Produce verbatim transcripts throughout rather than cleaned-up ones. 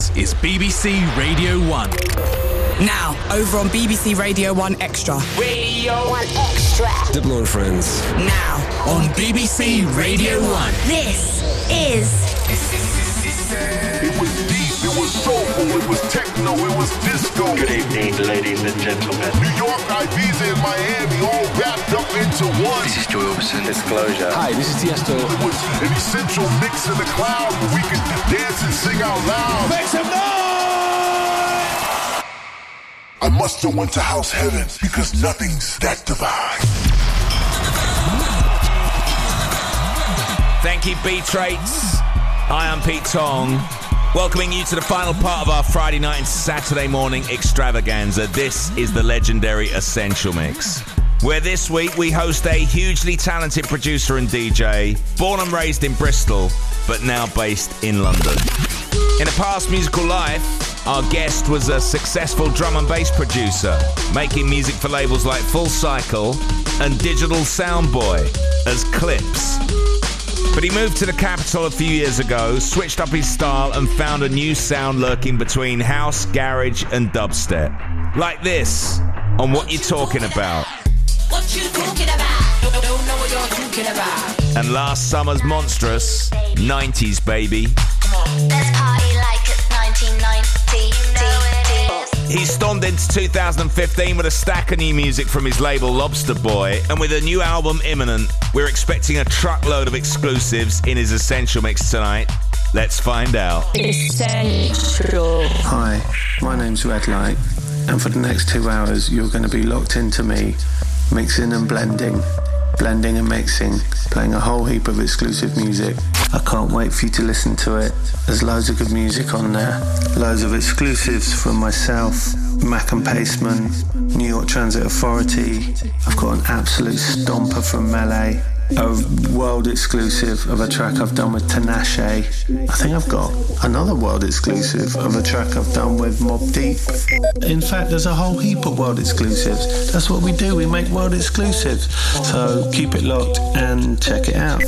Is B B C Radio one. Now, over on B B C Radio one Extra. Radio one Extra. Diplo and Friends. Now, on B B C Radio one. This is... It was deep, it was soulful, it was techno, it was disco. Good evening, ladies and gentlemen. New York, Ibiza, and Miami all wrapped up into one. This is Joy Orbison. Disclosure. Hi, this is Tiesto. It was an essential mix in the cloud where we could dance and sing out loud. Make some noise! I must have went to house heaven because nothing's that divine. Thank you, B-Traits. Hi, I'm Pete Tong. Welcoming you to the final part of our Friday night and Saturday morning extravaganza. This is the legendary Essential Mix, where this week we host a hugely talented producer and D J, born and raised in Bristol, but now based in London. In a past musical life, our guest was a successful drum and bass producer, making music for labels like Full Cycle and Digital Soundboy as Clips. But he moved to the capital a few years ago, switched up his style and found a new sound lurking between house, garage and dubstep. Like this, on What You Talking About. What you talking about? Don't, don't know what you're talking about. And last summer's monstrous, nineties baby. Come on. Let's party like it's nineteen ninety. He stormed into two thousand fifteen with a stack of new music from his label Lobster Boy, and with a new album imminent, we're expecting a truckload of exclusives in his Essential Mix tonight. Let's find out. Essential. Hi, my name's Red Light, and for the next two hours you're going to be locked into me, mixing and blending, blending and mixing, playing a whole heap of exclusive music. I can't wait for you to listen to it. There's loads of good music on there. Loads of exclusives from myself, Mac and Paceman, New York Transit Authority. I've got an absolute stomper from Melee. A world exclusive of a track I've done with Tinashe. I think I've got another world exclusive of a track I've done with Mob Deep. In fact, there's a whole heap of world exclusives. That's what we do, we make world exclusives. So keep it locked and check it out.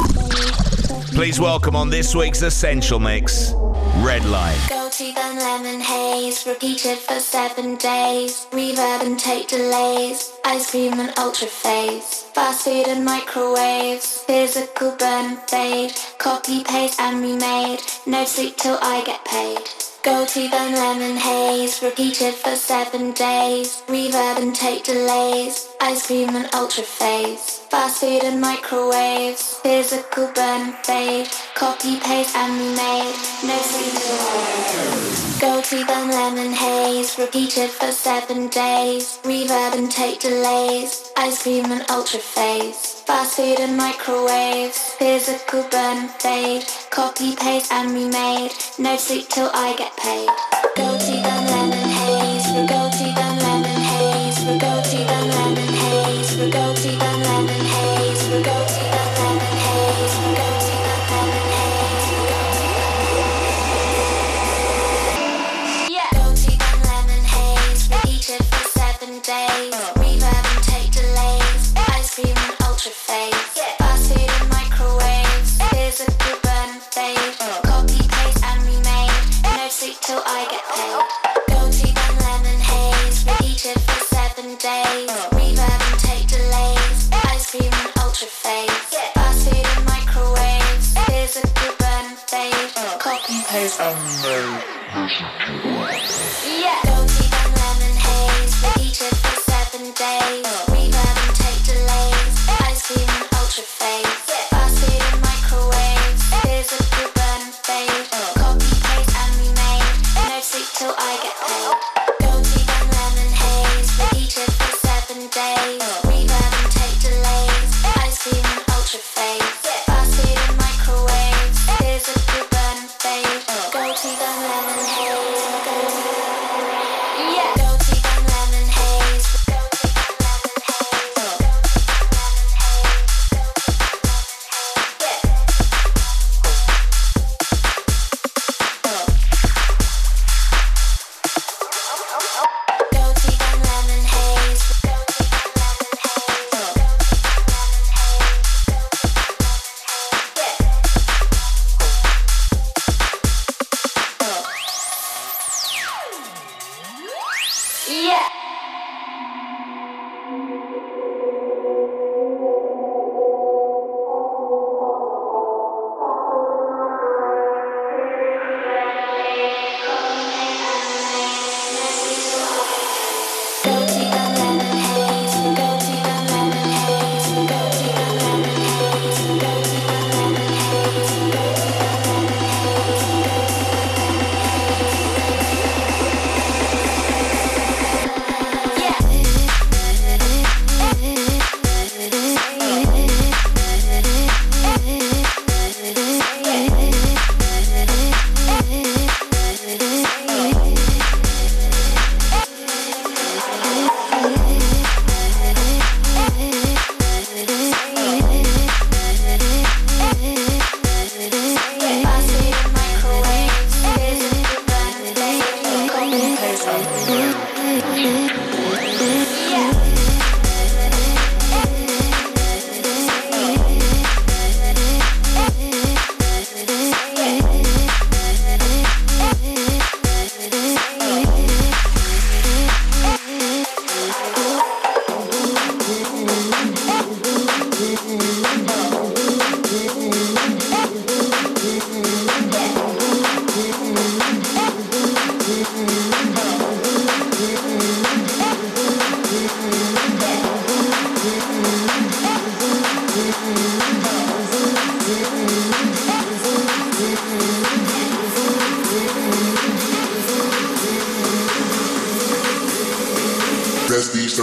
Please welcome on this week's Essential Mix, Red Light. Go to the lemon haze, repeated for seven days. Reverb and tape delays, ice cream and ultra phase. Fast food and microwaves, physical burn and fade. Copy, paste and remade, no sleep till I get paid. Go to the lemon haze, repeated for seven days. Reverb and tape delays, ice cream and ultra phase. Fast food and microwaves, physical burn and fade. Copy, paste and remade, no sleep till I get paid. Go to the lemon haze, repeated for seven days. Reverb and tape delays, ice cream and ultra phase. Fast food and microwaves, physical burn and fade. Copy, paste and remade, no sleep till I get paid. Go to the lemon haze, we go to the lemon haze, we go to the lemon haze, we go to the lemon haze, we go to the lemon haze, we go to the lemon haze, we go to the yeah. Go to the lemon haze, repeated for seven days. Reverb and tape delays, ice cream and ultra phase. Fast food and microwaves, physical burn and fade. Copy, paste and remade, no sleep till I get paid. Go to the lemon haze, repeated for seven days. Reverb and tape delays, ice cream and ultra phase. Fast food and microwaves, physical burn and fade. Copy, paste and remade. Yeah. Go to the lemon haze, repeated for seven days. Reverb and tape delays, ice cream and ultra phase. Fast food and microwaves, physical burn and fade. Copy, paste and remade, no sleep till I get paid. Go to the lemon haze, repeated for seven days. Reverb and tape delays, ice cream and ultra phase. Fast food and microwaves, physical burn and fade. Go to the lemon haze, go to the yeah. Go to the lemon haze, go to the lemon haze, go to the lemon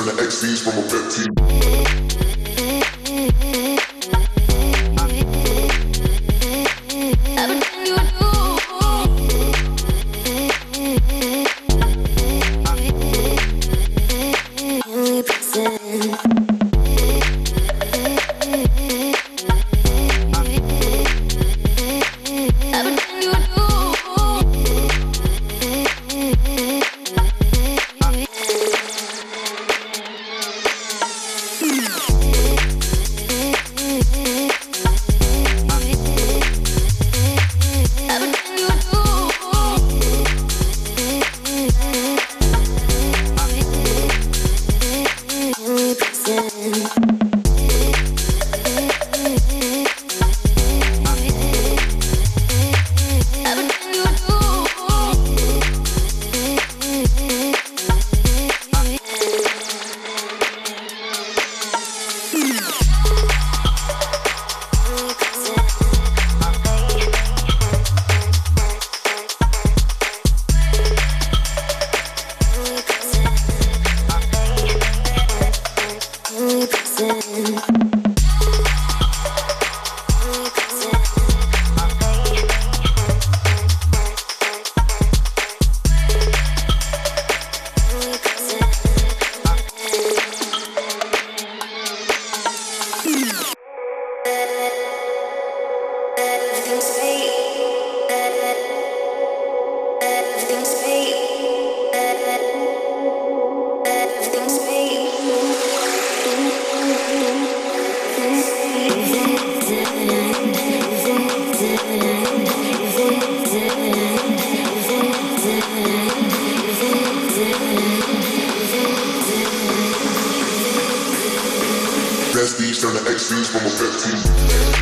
turn to X Ds from a pep team. Best D's turn to X Ds from a pep team.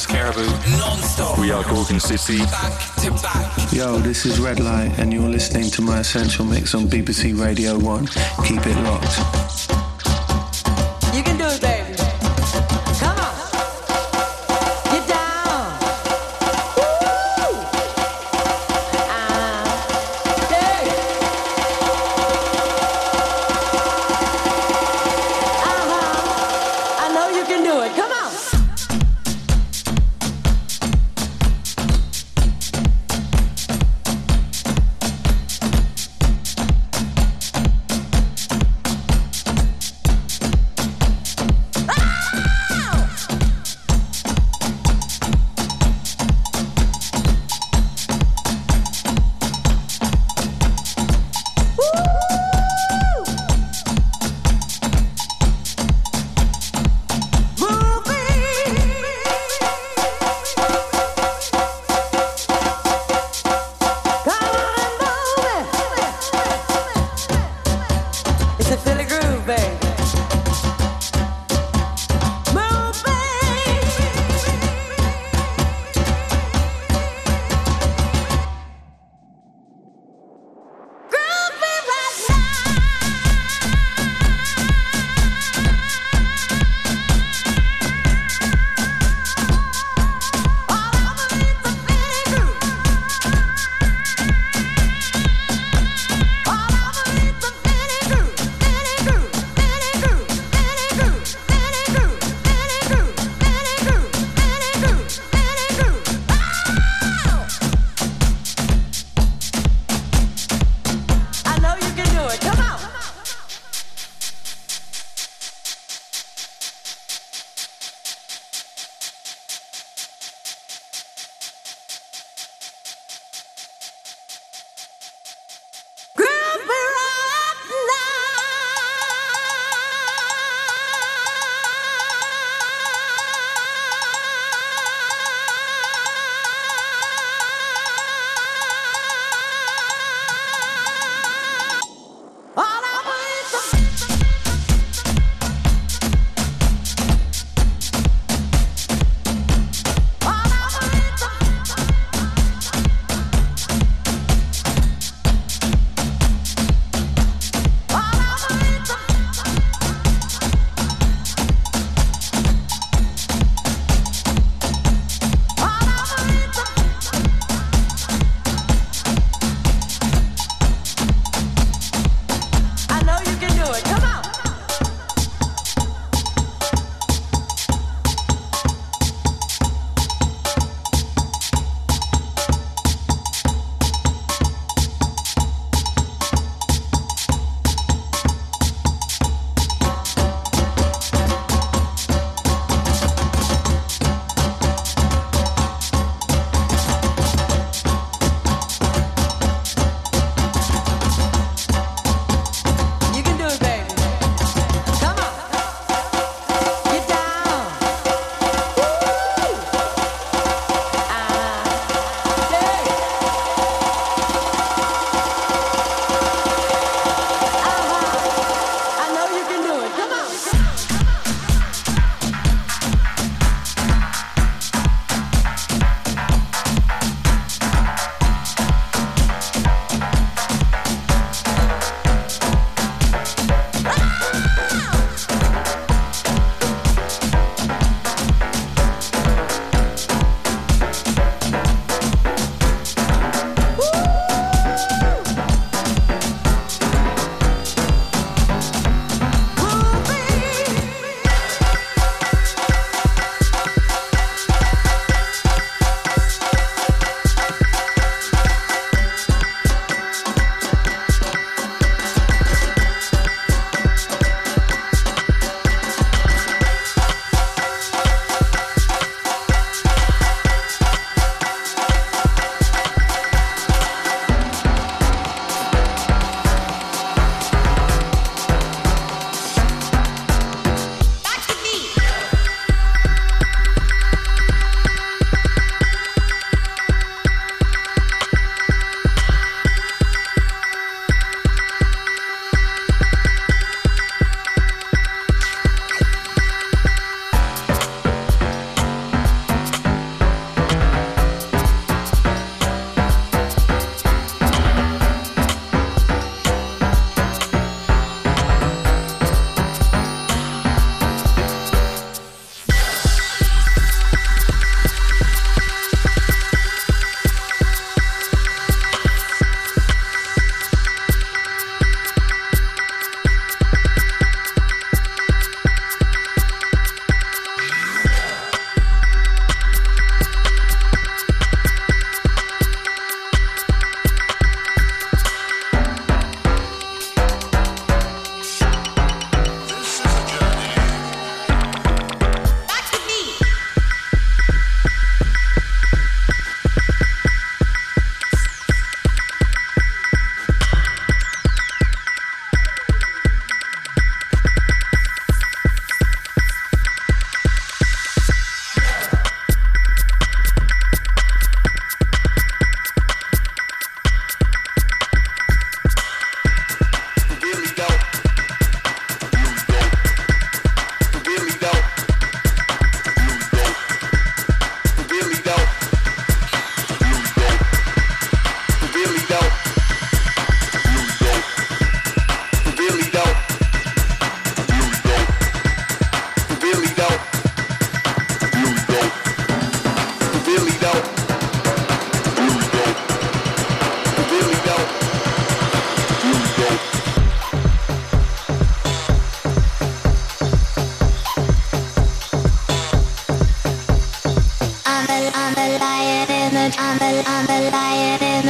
Caribou. Non-stop. We are Gorgon City. Back to back. Yo, this is Red Light, and you're listening to my Essential Mix on B B C Radio one. Keep it locked. You can do it, baby. Come on. Get down. Woo! Ah. Hey. Uh-huh. I know you can do it. Come on.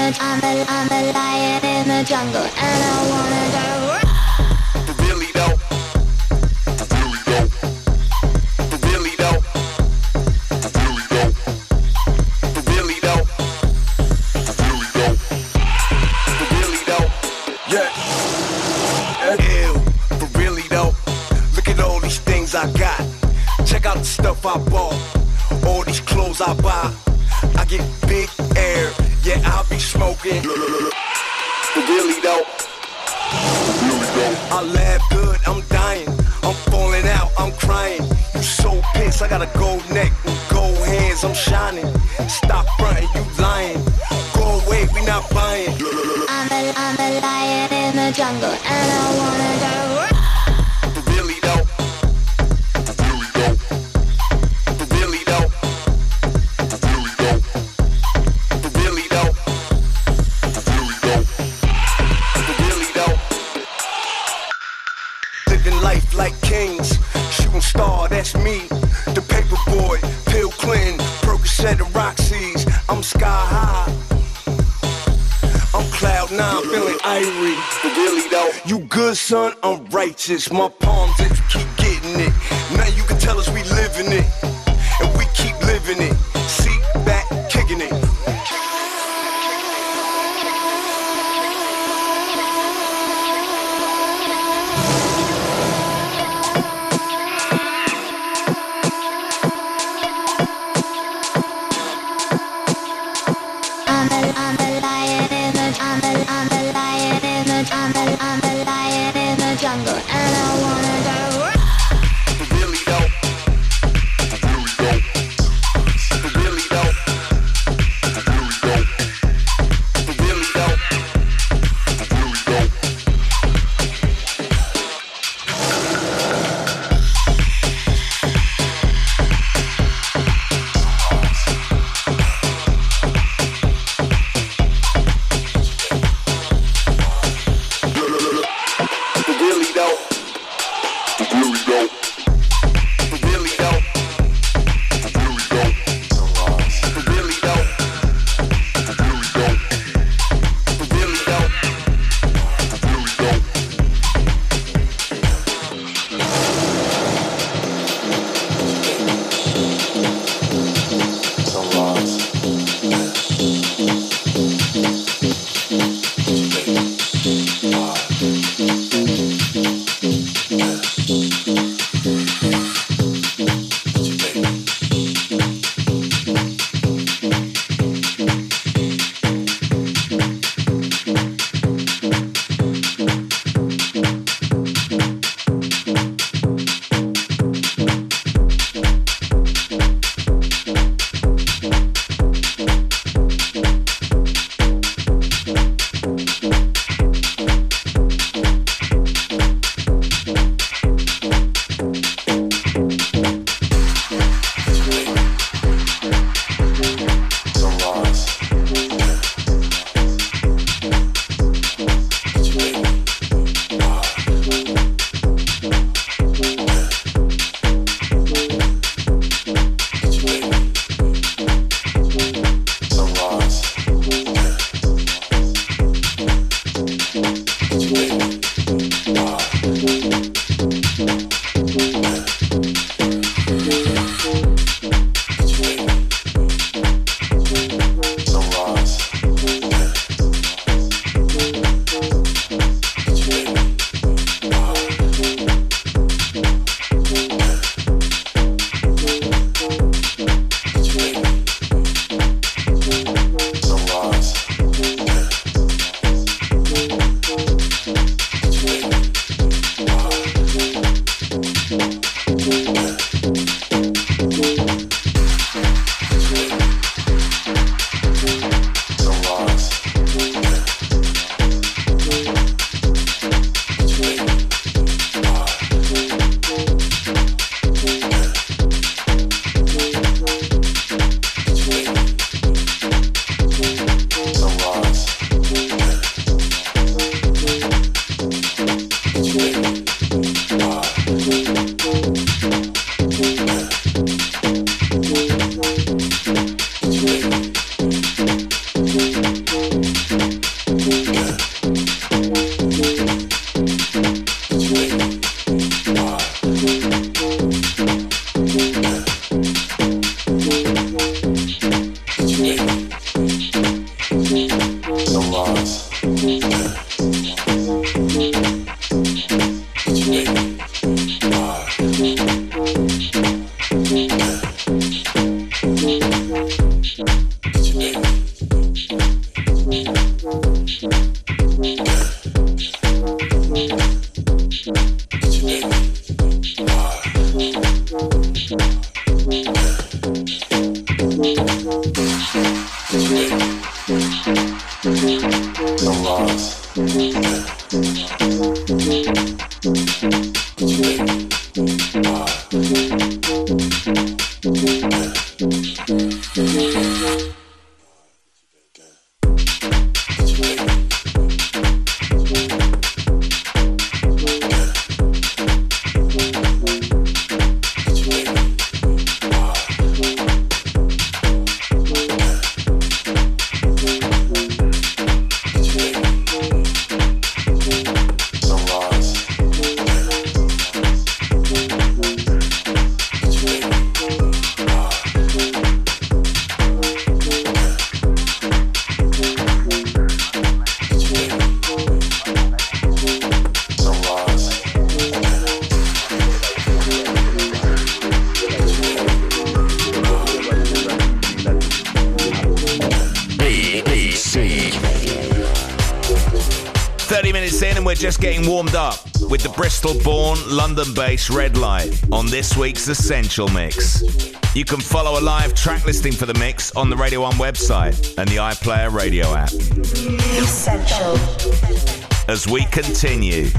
a, I'm a, I'm a lion in the jungle, and I wanna go. Really though. Really though. Really though. Really though. Really though. Really though. Really though. Yeah. Ew. But really though. Look at all these things I got. Check out the stuff I bought. All these clothes I buy. I get big air. Yeah, I'll be smoking. But really though. I laugh good, I'm dying. I'm falling out, I'm crying. You so pissed, I got a gold neck and gold hands, I'm shining. Stop fronting, you lying. Go away, we not buying. I'm a, I'm a lion in the jungle, and I wanna go. Really though. Really though. Really though. Really though. Really though. Really though. Really though. Living life like kings, shooting star, that's me. The paper boy, Bill Clinton, Percocet and Roxy's. I'm sky high. I'm cloud nine, feeling irie. But really though, you good son, I'm righteous. My palms just keep getting it. Now you can tell us we living it, and we keep living it. Seat back, kicking it. I'm a, I'm a lion in the, I'm a, I'm a lion in the, I'm a, I'm a lion in the jungle, and I wanna go. Really though. Really though. Really though. Really though. Really though. Really though. Really though. Really though. Really though. Really though. Really though. Really though. Really though. Really though. Some lost. Why? Just getting warmed up with the Bristol-born, London-based Red Light on this week's Essential Mix. You can follow a live track listing for the mix on the Radio one website and the iPlayer radio app. Essential. As we continue.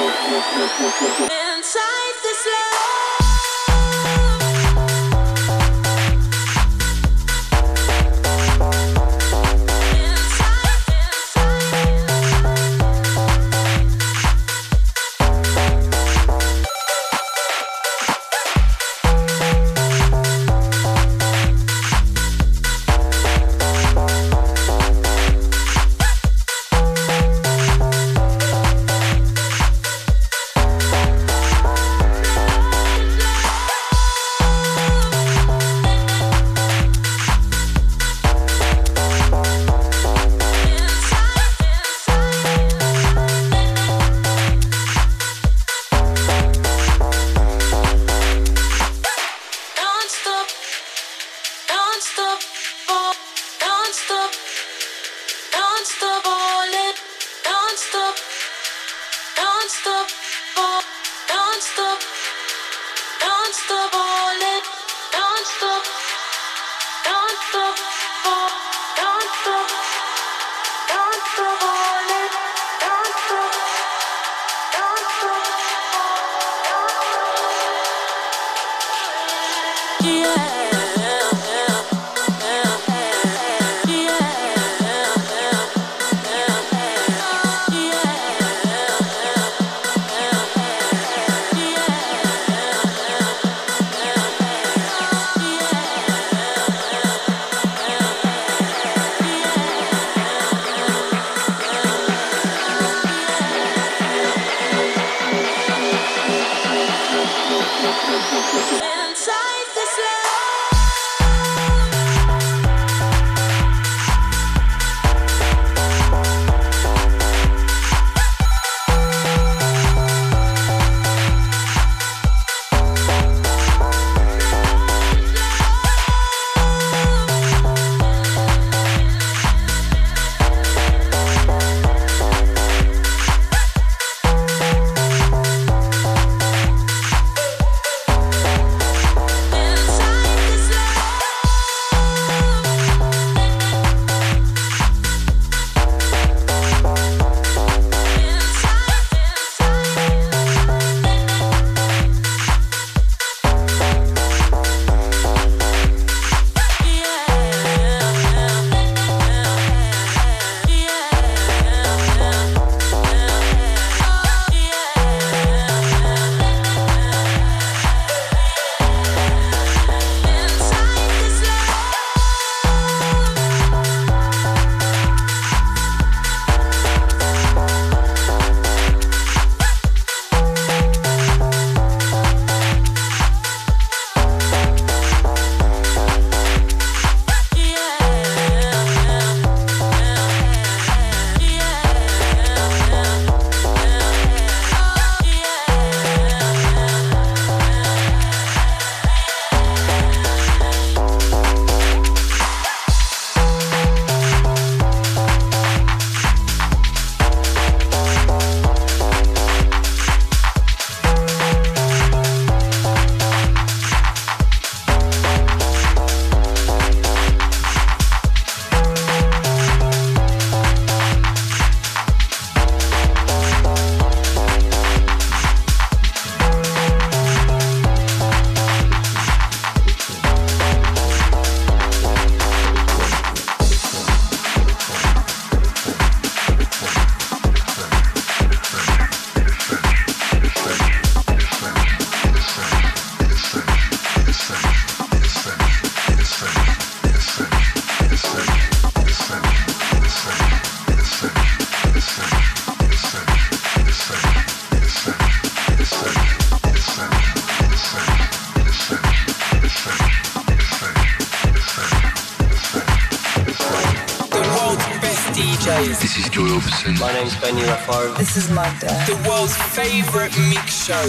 This is Joy Orbison. My name's Benny Raffaro. This is Magda. The world's favourite mix show.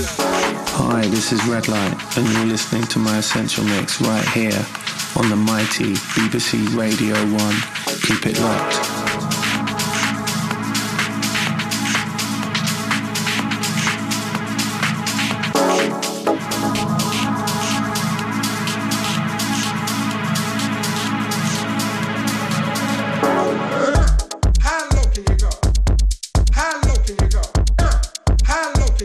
Hi, this is Red Light, and you're listening to my Essential Mix right here on the mighty B B C Radio one. Keep it locked. How low can you go? How low can you go? How low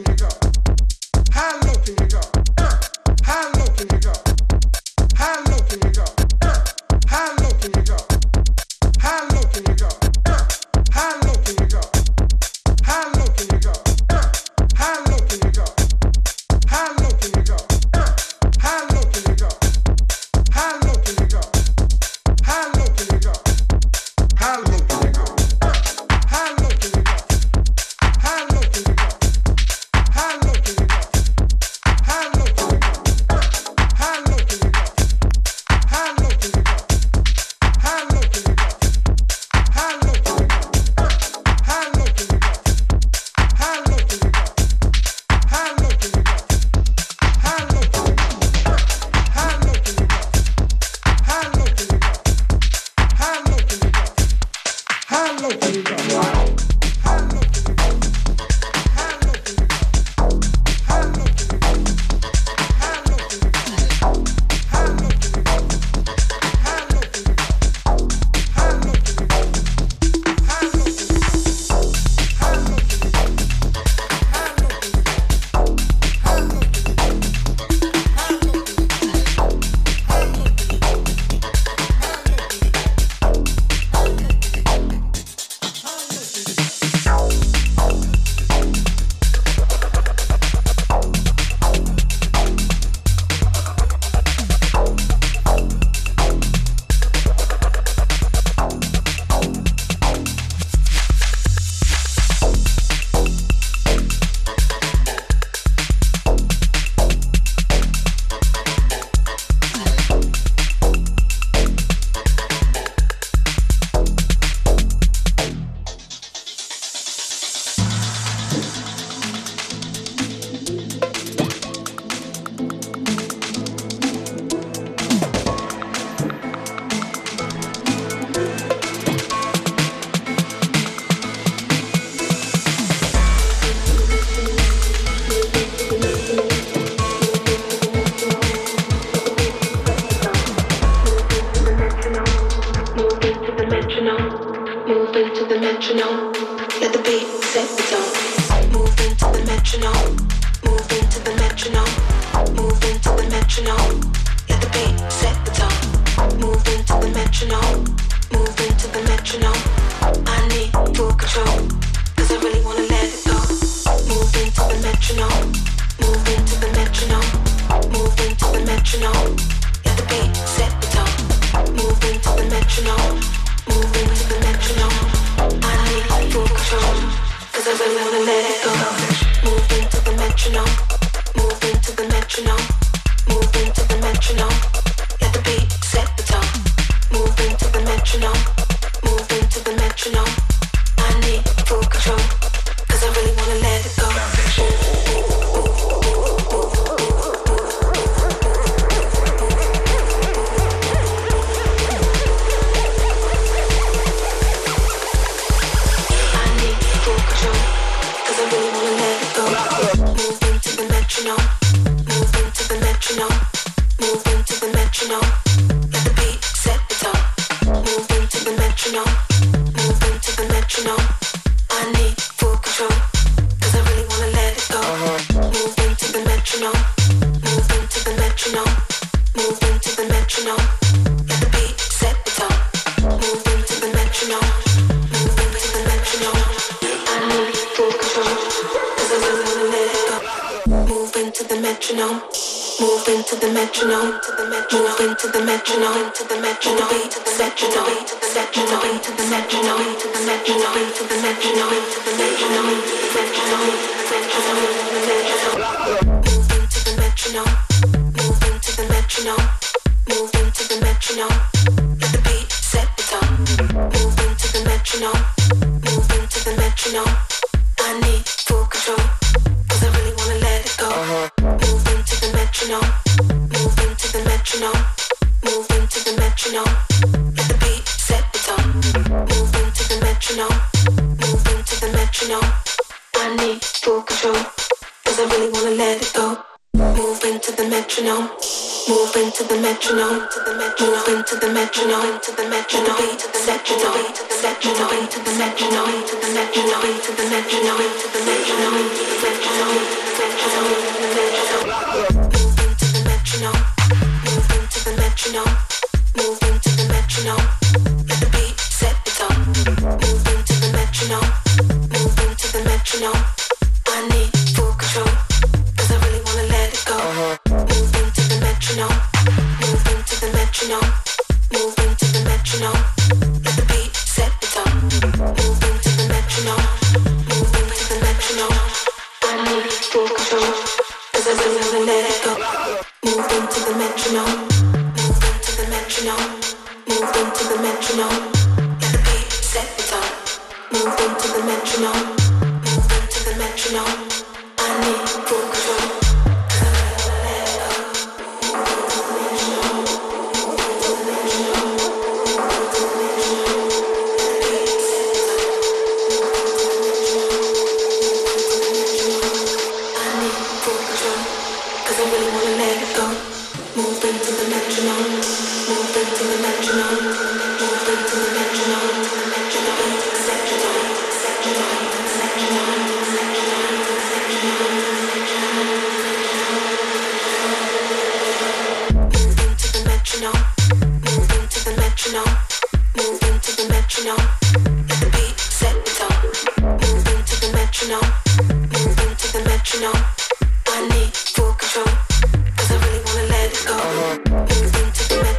metronome. I need full control, cause I really wanna let it go. Moving to the metronome, moving to the metronome, moving to the metronome. Let the beat set the tone. Moving to the metronome, moving to the metronome. I need full control, cause I really wanna let it go. Moving to the metronome, moving to the metronome, moving to the metronome. Let the beat set the tone. Moving to the metronome, moving to the metronome. I need full control, cause I really wanna let it go. Moving to the metronome, to the metronome, moving to the metronome, to the metronome, to the metronome, to the metronome, to the metronome, to the metronome, to the metronome, to the metronome, to the metronome, moving to the metronome, moving to the metronome, moving to the metronome. Let the beat set the tone. Moving to the metronome, moving to the metronome. I need full control, cause I really wanna let it go. Moving to the metronome, moving to the metronome, moving to the metronome. Let the beat set the tone. Moving to the metronome, moving to the metronome. I need full control, cause I really wanna let it go. Moving to the metronome, moving to the metronome, to the metronome, moving to the metronome, to the metronome, to the metronome, to the metronome, to the metronome, to the metronome, to the metronome, to the metronome, to the metronome, to the metronome, moving to the metronome, moving to the metronome, moving to the metronome. Let the beat set the tone. Moving to the metronome, moving to the metronome. I need full control, cause I really wanna let it go. Moving to the metronome, moving to the metronome, moving to the metronome. Let the beat set the tone. Moving to the metronome, moving to the metronome. I need full control, cause I really wanna let it go. Moving to the metronome, moving to the metronome, moving to the metronome. Let the beat set the tone. Moving to the metronome, moving to the metronome. I need full control. I need full control, cause I really wanna let it go. Moving to the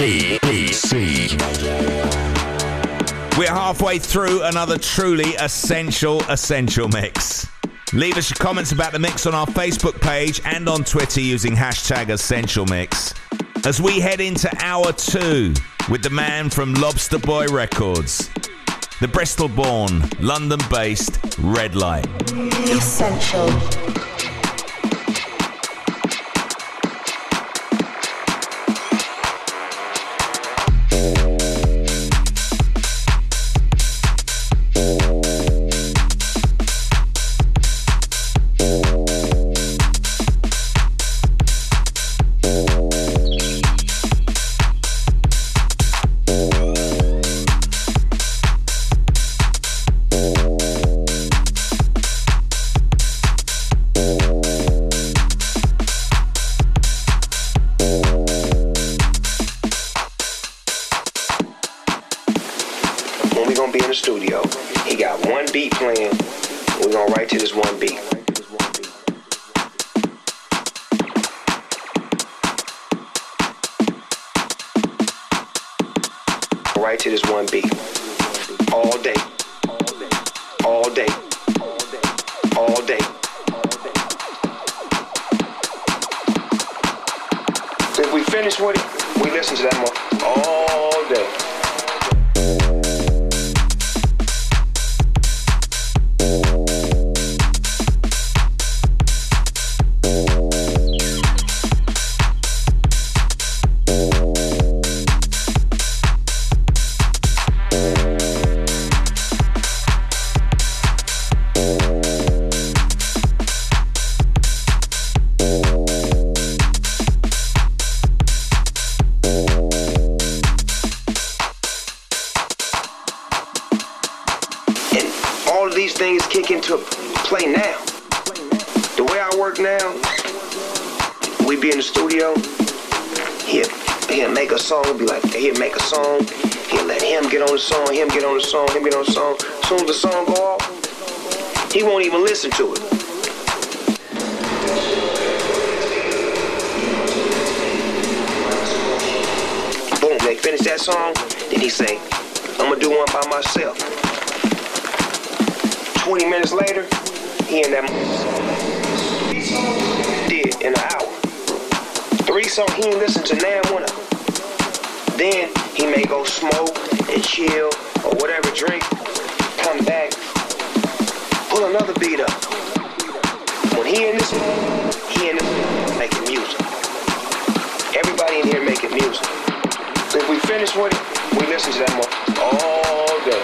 B B C. We're halfway through another truly essential, essential mix. Leave us your comments about the mix on our Facebook page and on Twitter using hashtag Essential Mix. As we head into hour two with the man from Lobster Boy Records, the Bristol-born, London-based Red Light. Essential. Listen to it. Boom, they finish that song, then he say, I'm gonna do one by myself. twenty minutes later, he in that did in an hour. Three songs he ain't listen to now one of them. Then he may go smoke and chill or whatever, drink, come back, pull another beat up. When he in this, he in this making music. Everybody in here making music. So if we finish with it, we listen to that more all day.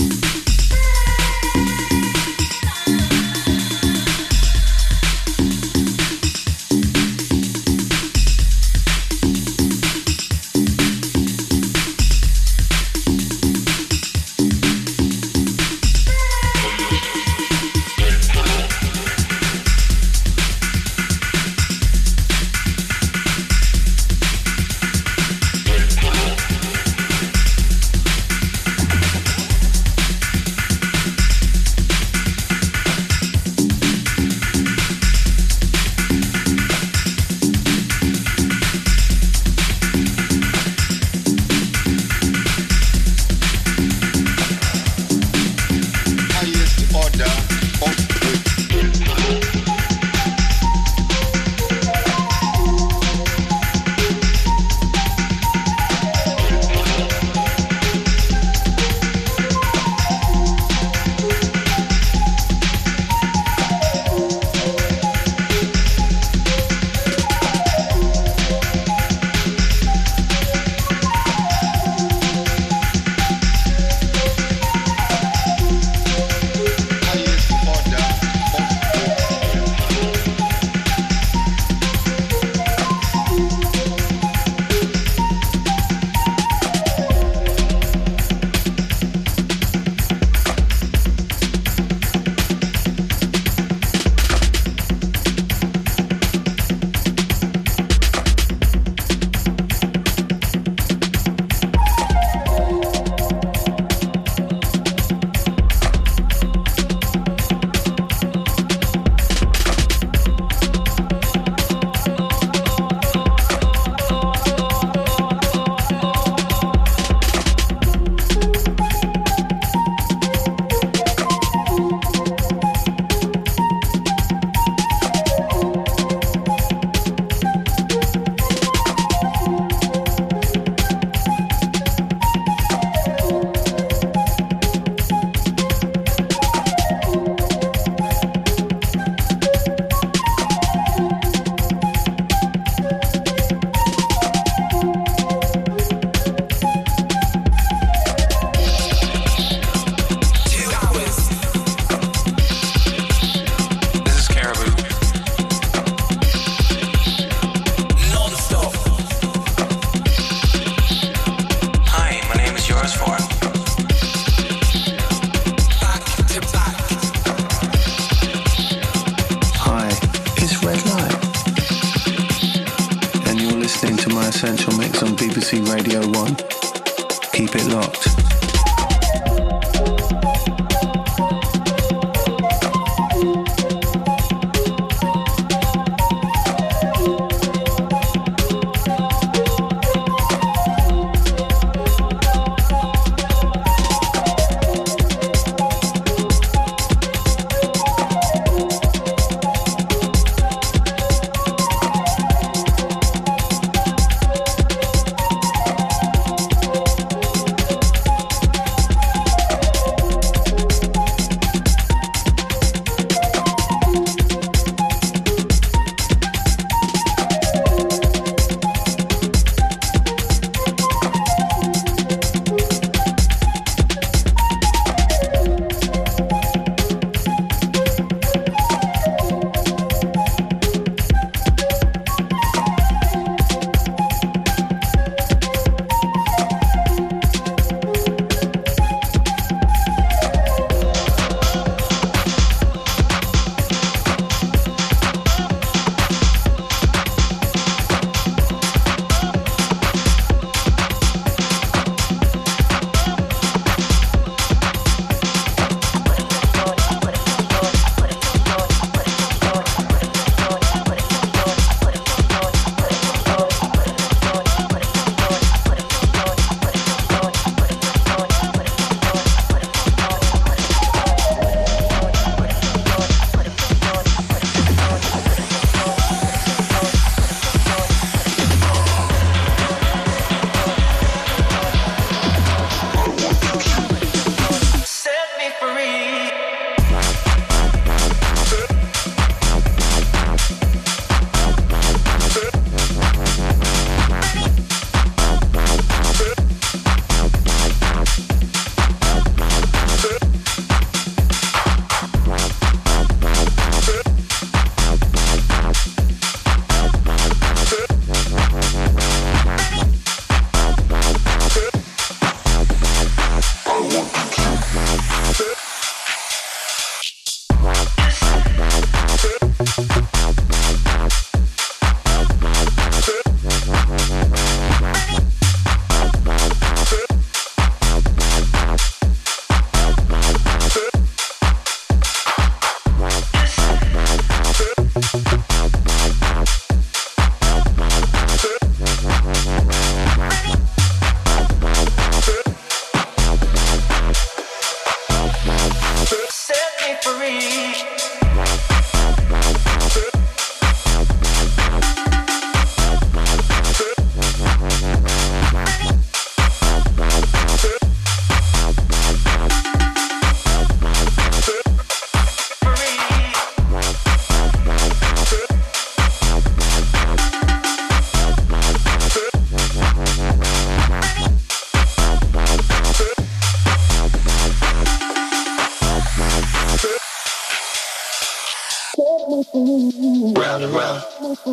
Round and round.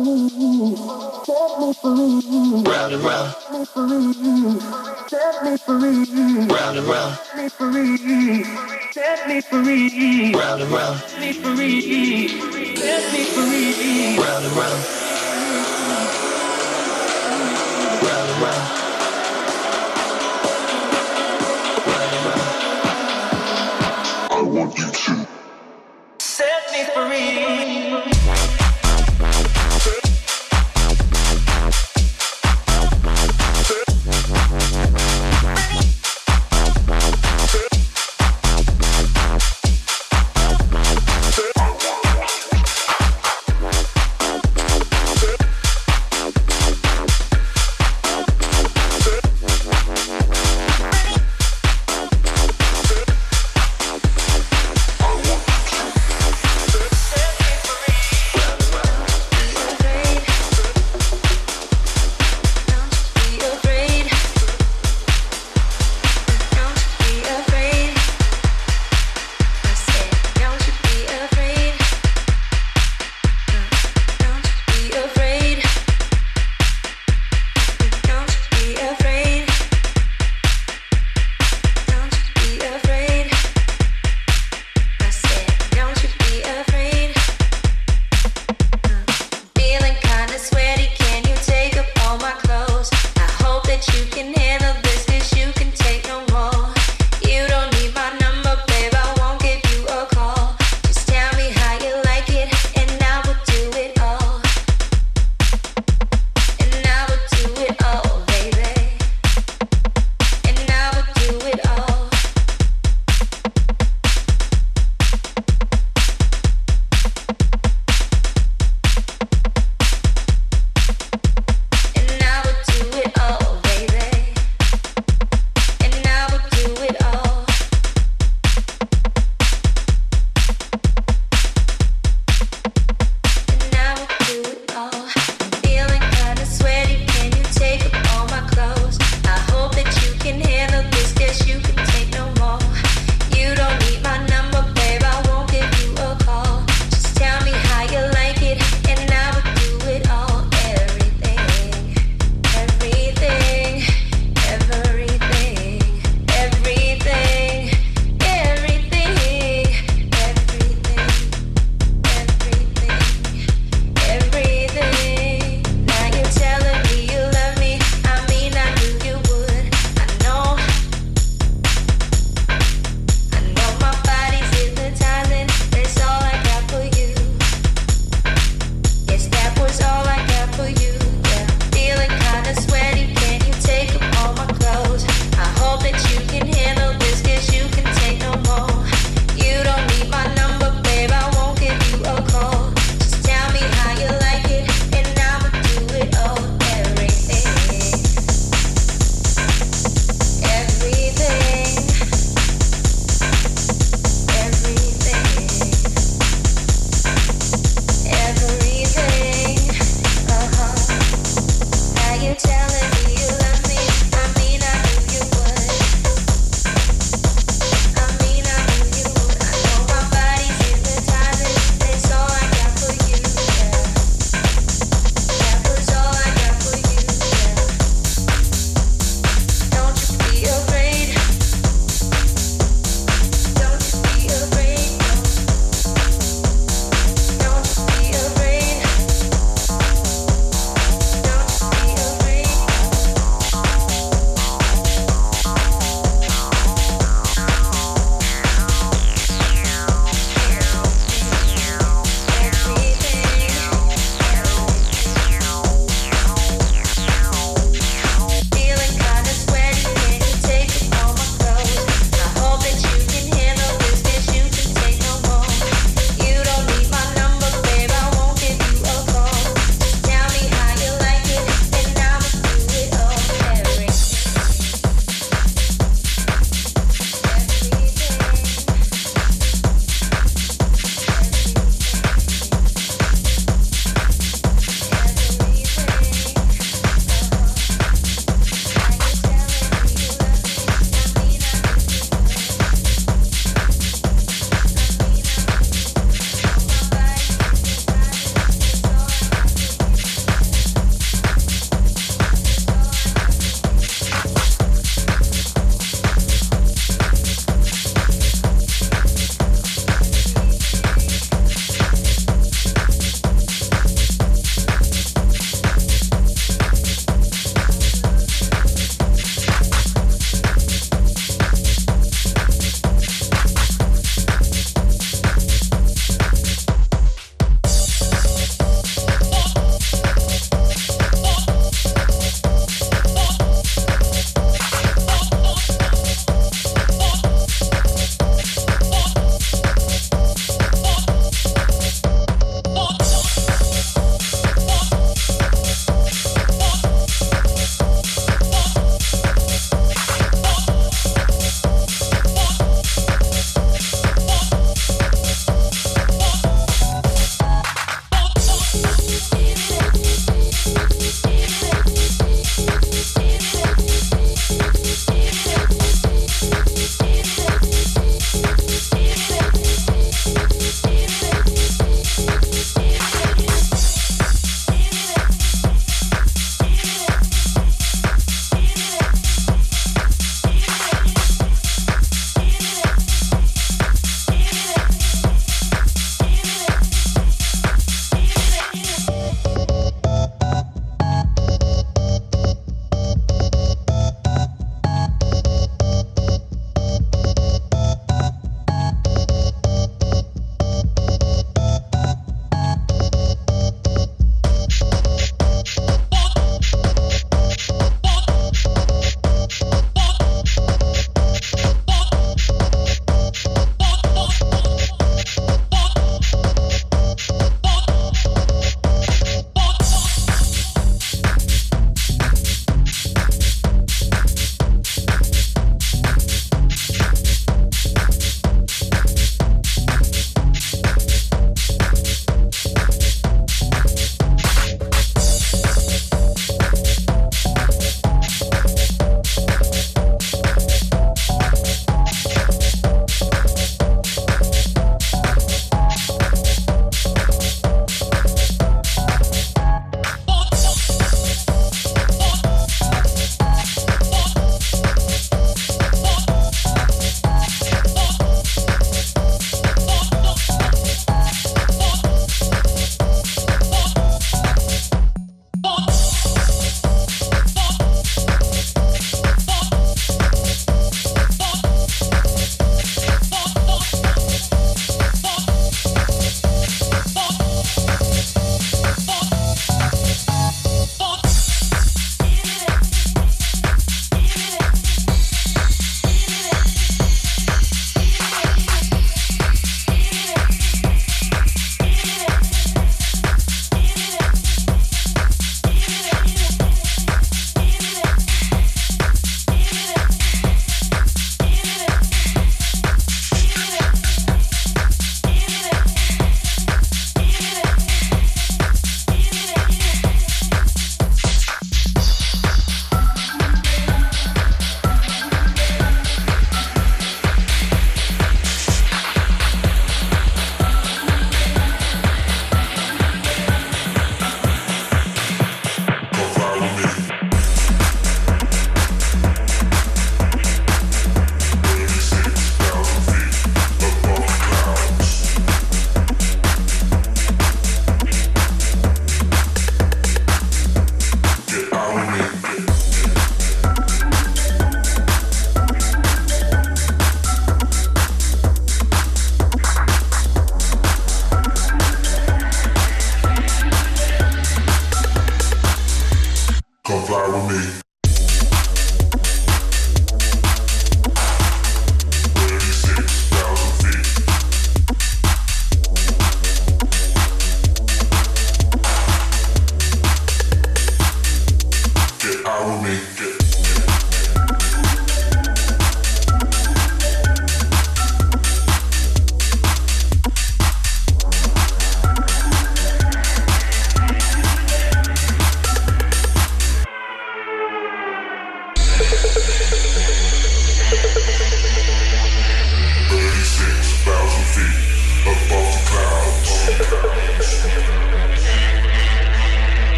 Round and round. Round and round. Set me free. Round and round. Set me free. Set me free. Round and round. Round and round. Round and round. I want you to set me free.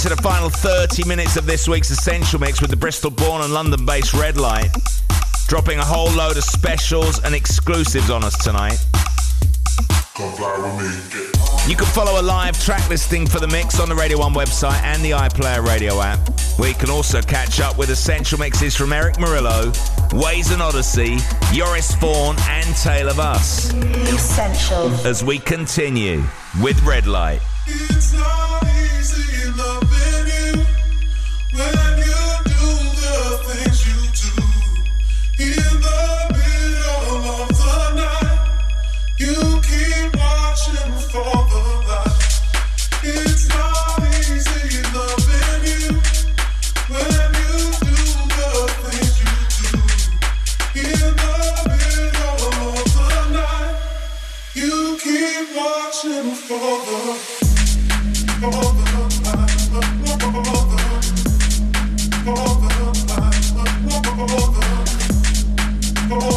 into the final thirty minutes of this week's Essential Mix with the Bristol-born and London-based Red Light, dropping a whole load of specials and exclusives on us tonight. Come fly with me. You can follow a live track listing for the mix on the Radio one website and the iPlayer Radio app, where you can also catch up with Essential Mixes from Eric Murillo, Ways and Odyssey, Yoris Vaughan and Tale of Us. Essential. As we continue with Red Light. It's not easy loving you when you do the things you do. In the middle of the night, you keep watching for the light. It's not easy loving you when you do the things you do. In the middle of the night, you keep watching for the light. For the light, for the light, for the light, for the light, for the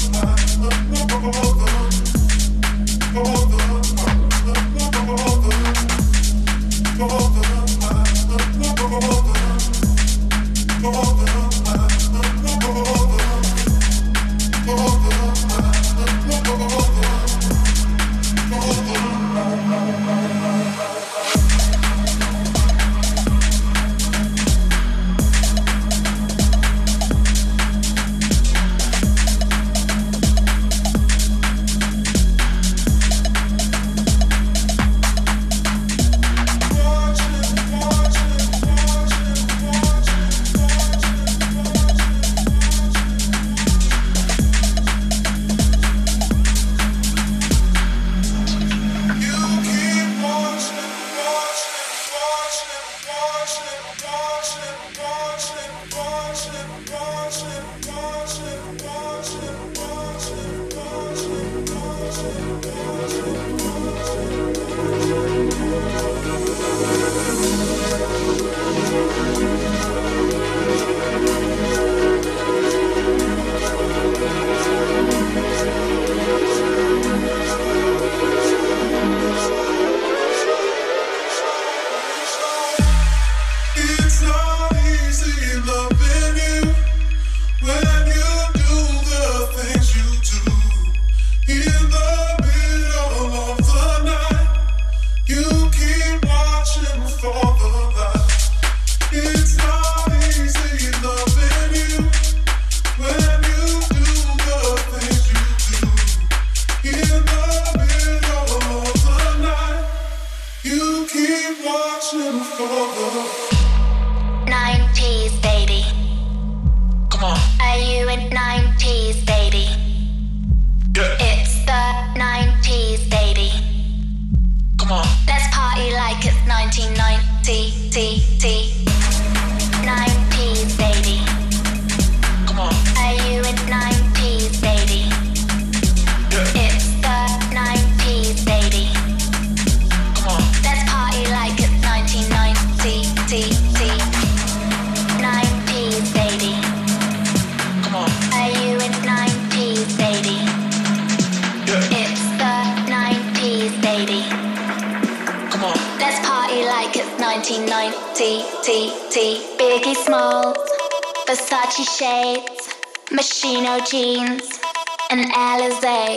Moschino jeans and Alizé,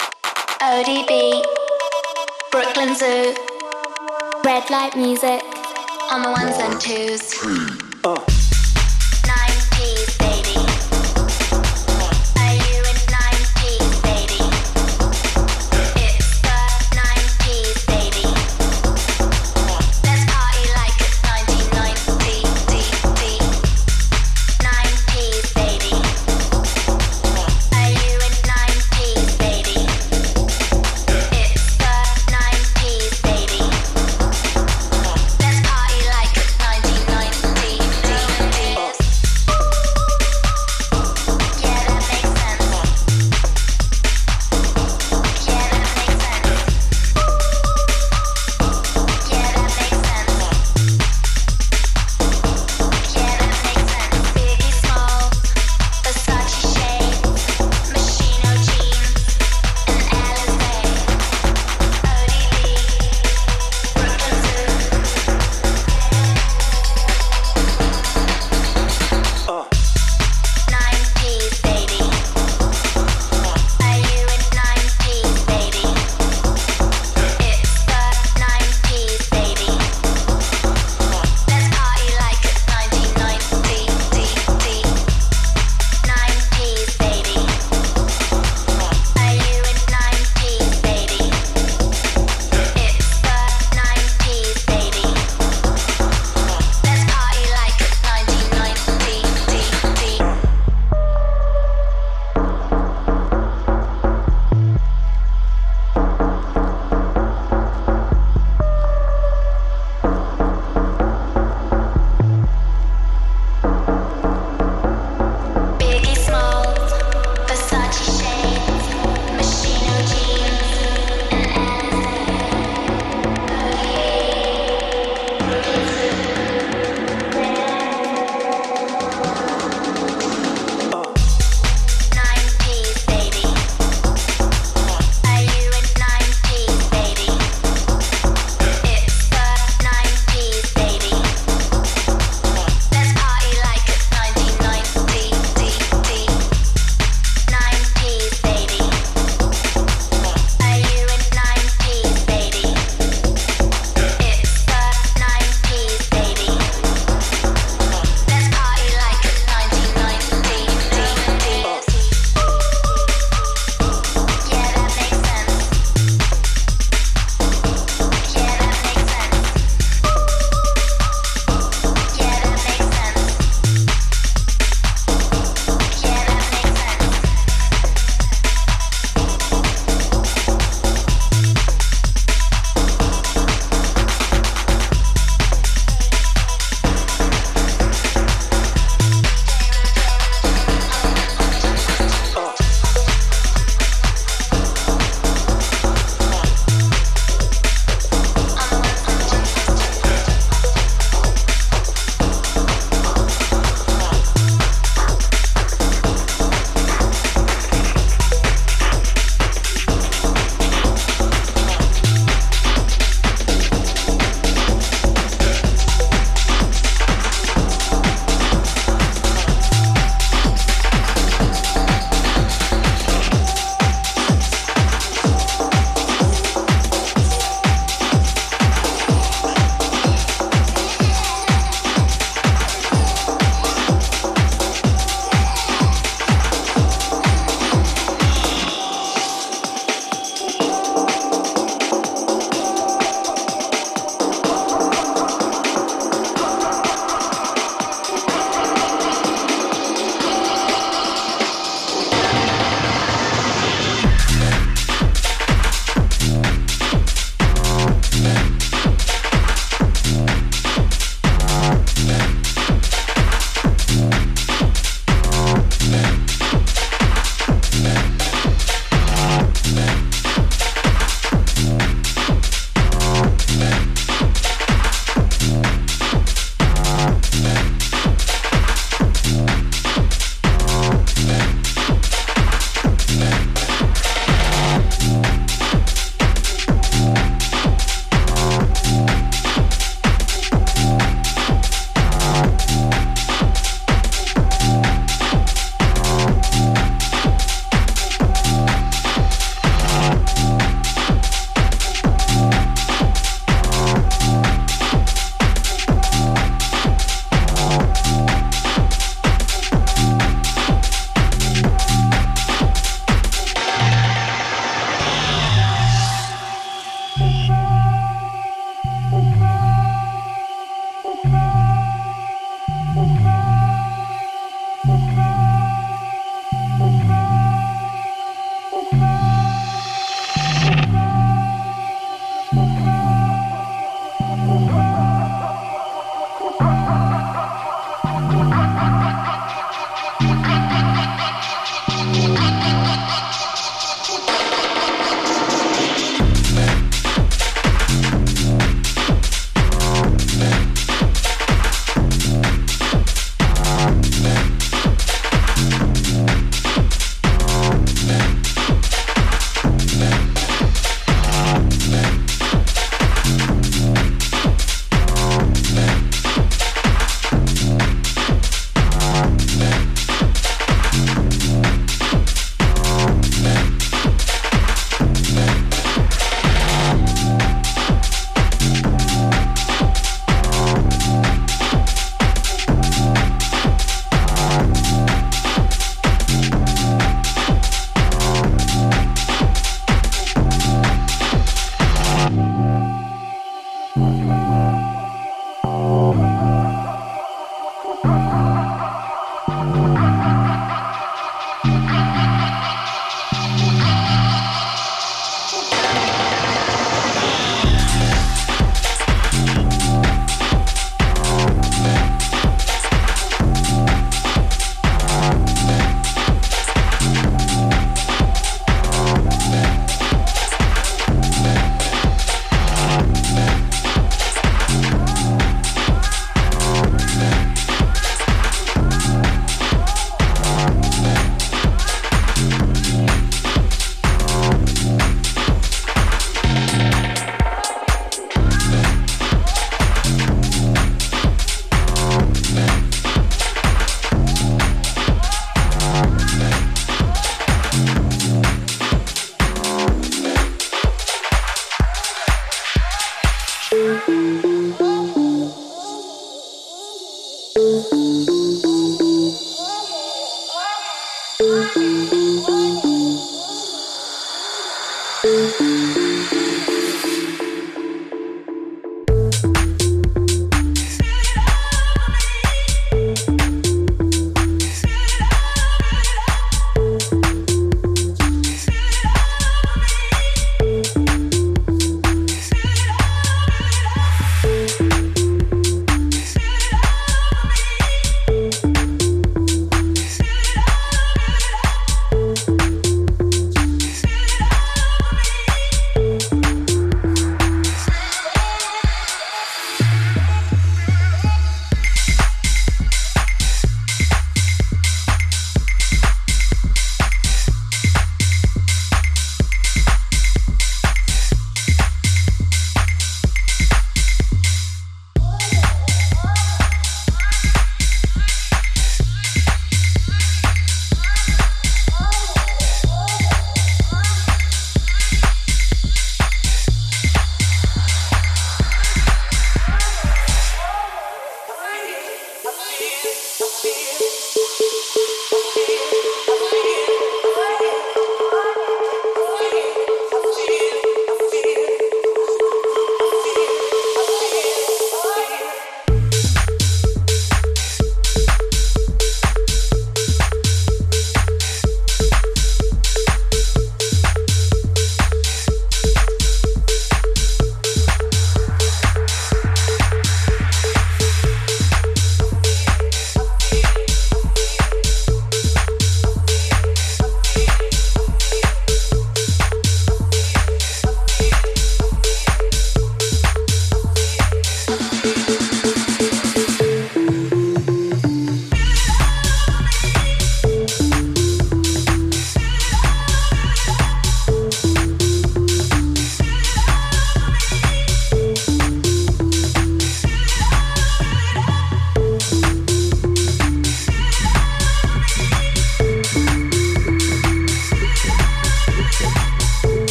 O D B, Brooklyn Zoo, red light music on the ones and twos. Uh. Let's party like it's nineteen ninety.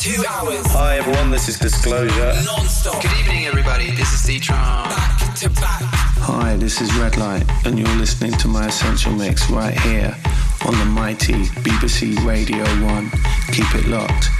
two hours. Hi everyone, this is Disclosure. Non-stop. Good evening everybody, this is D-Tron. Back to back. Hi, this is Red Light, and you're listening to my Essential Mix right here on the mighty B B C Radio one. Keep it locked.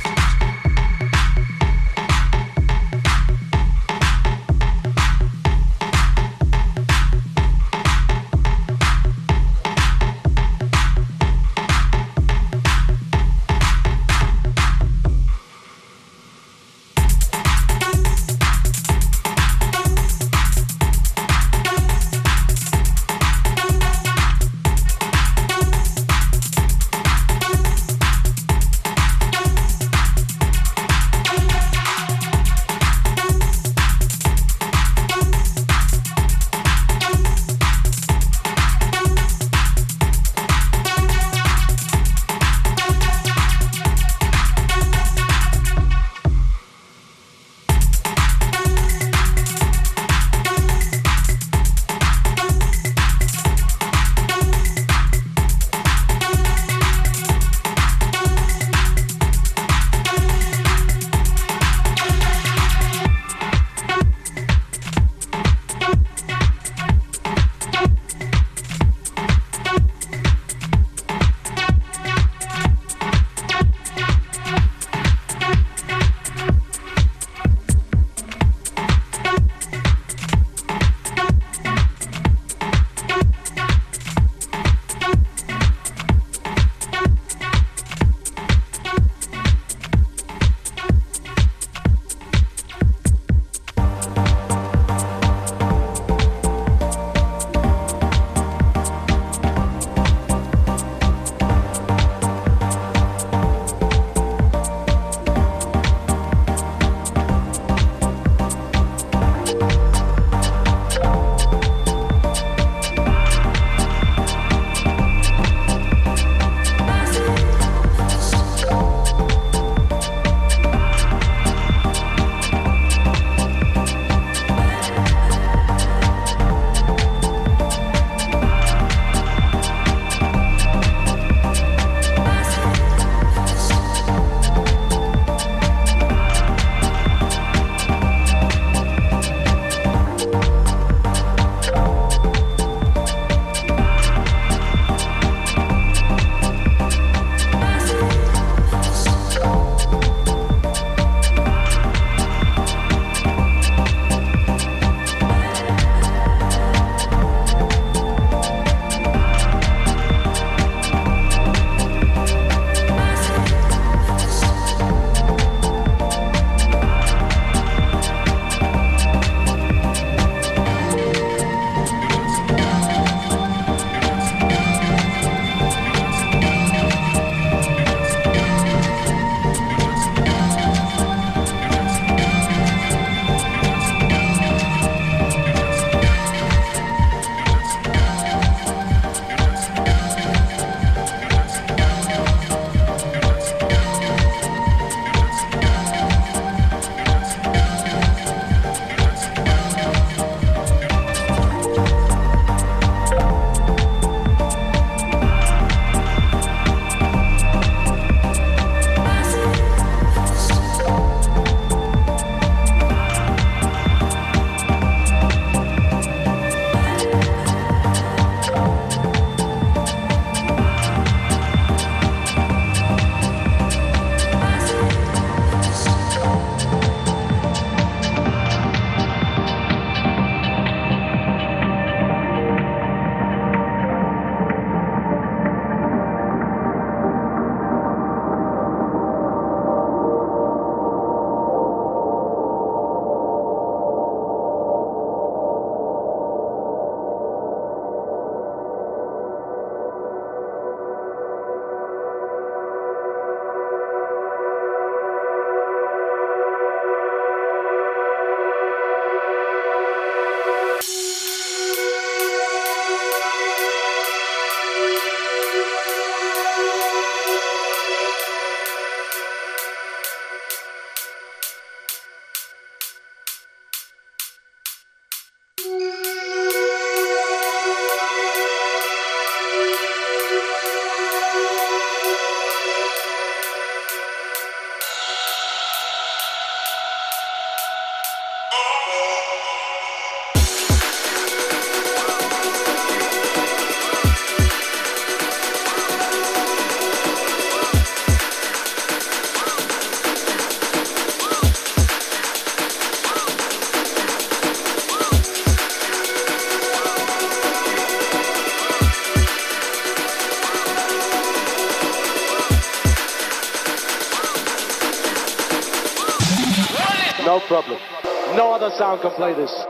No problem. No other sound can play this.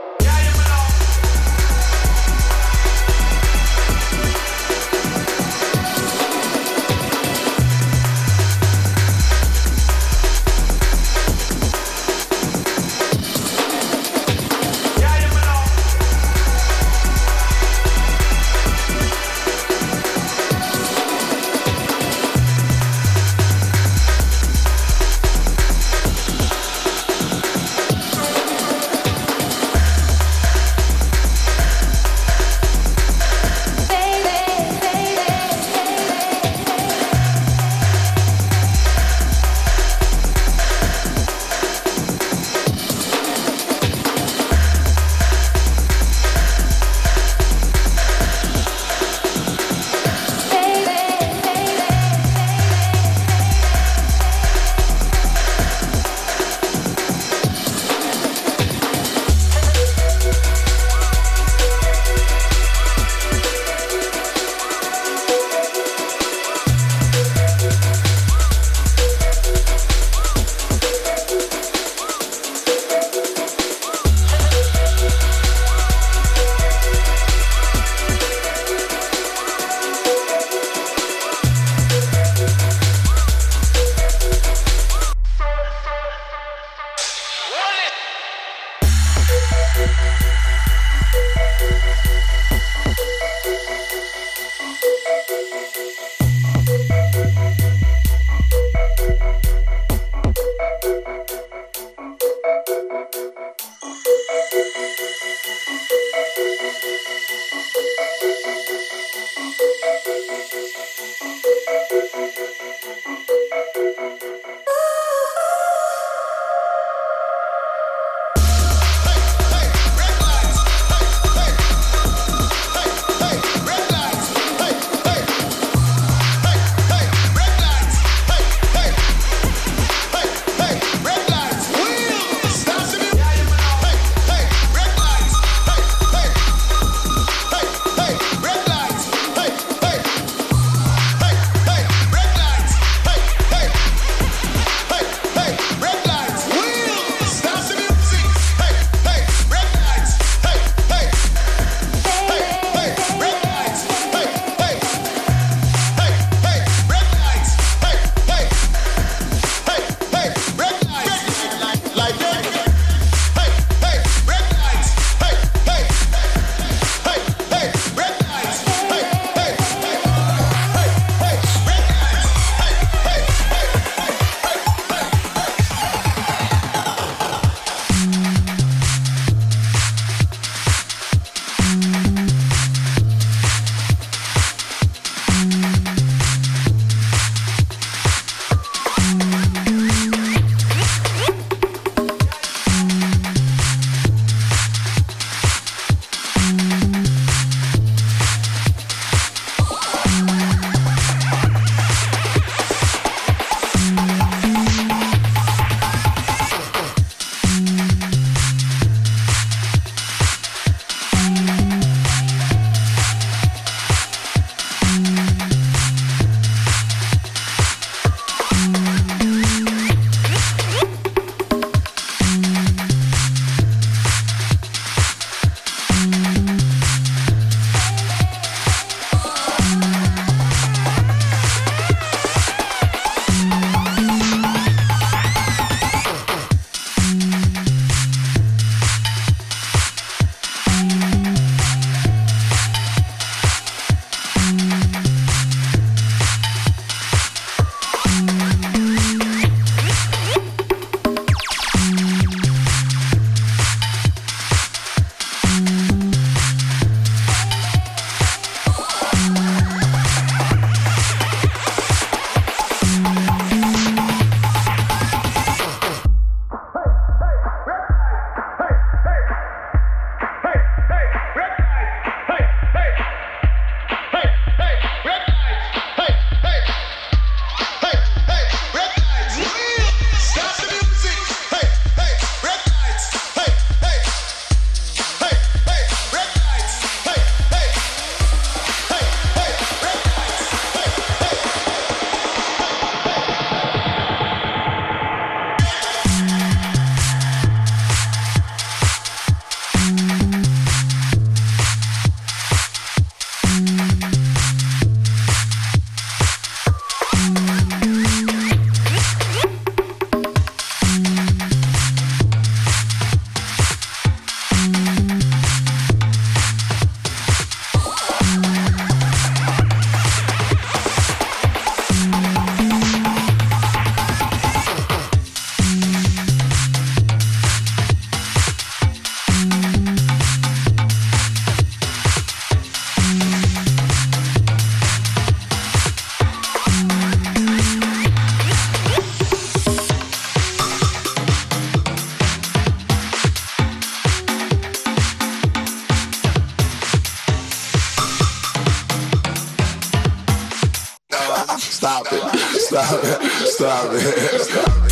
Stop it. Stop it. Stop it.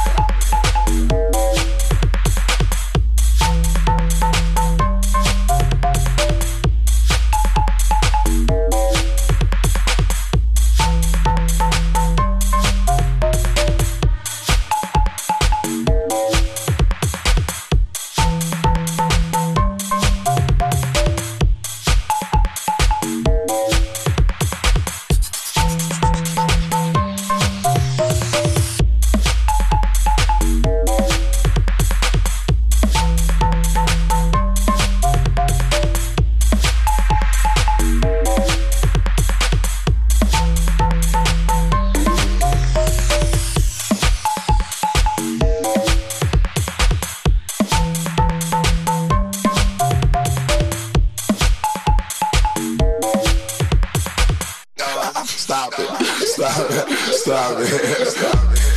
Stop it. Stop it. Stop it. Stop it.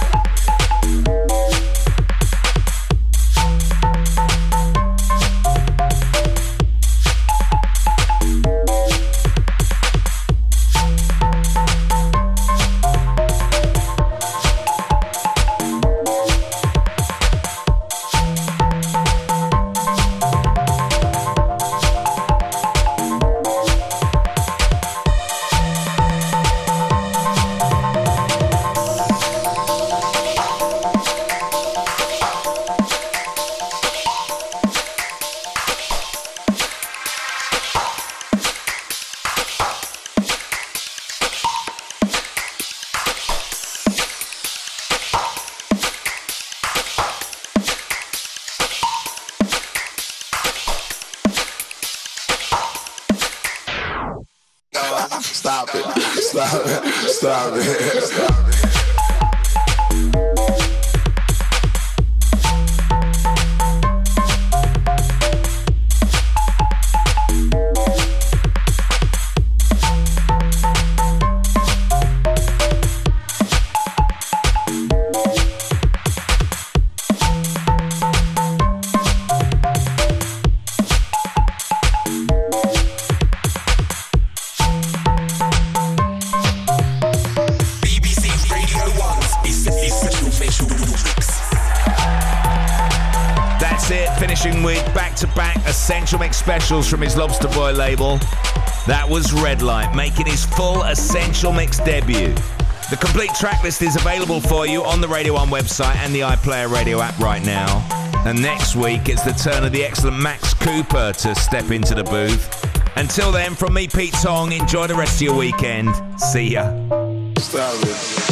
Stop it. Stop it. Stop it. Stop it. Finishing with back-to-back Essential Mix specials from his Lobster Boy label. That was Red Light, making his full Essential Mix debut. The complete track list is available for you on the Radio one website and the iPlayer Radio app right now. And next week, it's the turn of the excellent Max Cooper to step into the booth. Until then, from me, Pete Tong, enjoy the rest of your weekend. See ya. Stop it.